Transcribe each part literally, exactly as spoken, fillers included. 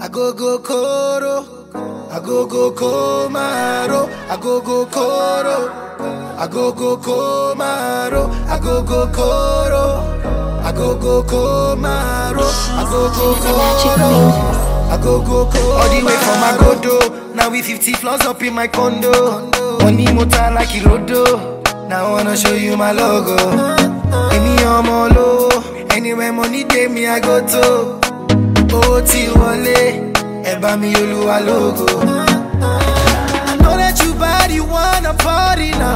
I go go koro, I go go komaro, I go go koro, I go go komaro, I go go koro, I go go komaro, I go go koro, I go go koro. All the way from Agodo, now we fifty floors up in my condo. Money motor like Irodo, now I wanna show you my logo. Any omo low, anywhere money day me I go to. Oh, ti wale, eba mi Oluwa logo. I know that you bad, you wanna party now.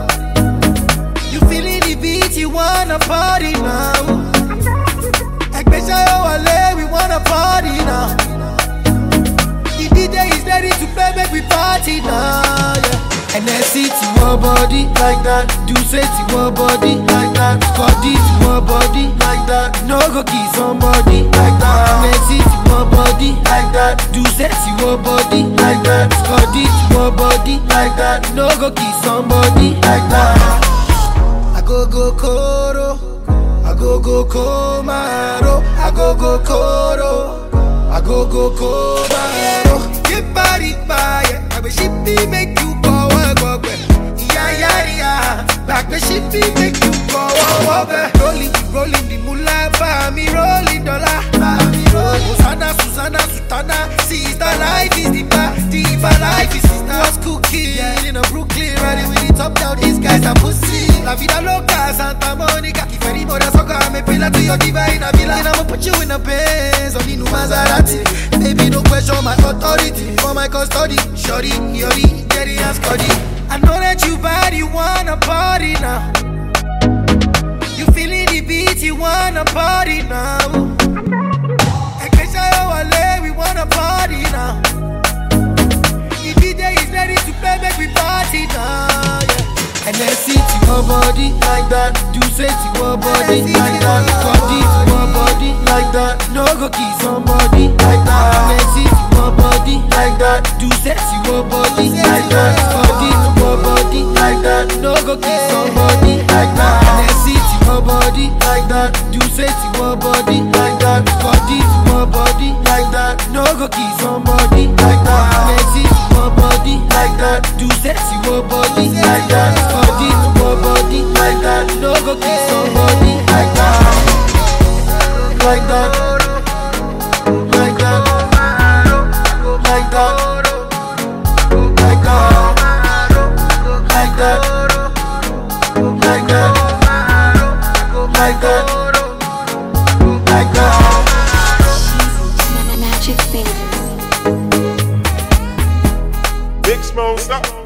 You feeling the beat, you wanna party now. Ekbeshayo wale, we wanna party now. The D J is ready to play, make we party now. Yeah. And then see to one body like that, do say to one body like that, body to one body like that, no go kiss somebody like that. And then see to one body like that, do say to one body like that, body to one body like that, no go kiss somebody like that. I go go koro, I go go komaro, I go go koro, I go go komaro. Get body fire, I wish it be make you go. Yeah, yeah, yeah. Back the shit be make you go over. Rolling, rolling the moolah, for me rolling dollar. Me rolling. Susanna, Susanna, Sutana. Sister life is the bar, the bar life is sister. Was cooking yeah. In a Brooklyn, riding with the top down. These guys are pussy. La vida loca, Santa Monica. If any more soccer, I'm a pillar to your diva in a villa. And I'ma put you in a Benz, on the new Maserati. Baby, no question my authority. For my custody, shorty, yori, Jerry and Scotty. I know that you bad, you wanna party now. You feeling the beat, you wanna party now. Ekbeshayo wale, we wanna party now. The D J is ready to play, make we party now. Yeah. And then see to one body like that, do say to one body like that, body to one body like that, no go kiss somebody like that. And then see to one body like that, do say to one body like that, body to one body like that, no go kiss somebody like that. And then see to one body like that, do say to one body like that, body to one body like that, no go kiss somebody like that. And then see to one body like that, do say to one body like that, body to one body like that, no go kiss somebody like that, like that, like that, like that, like that, like that, like that, like that, like that. Magic fingers. Big Smoke, stop.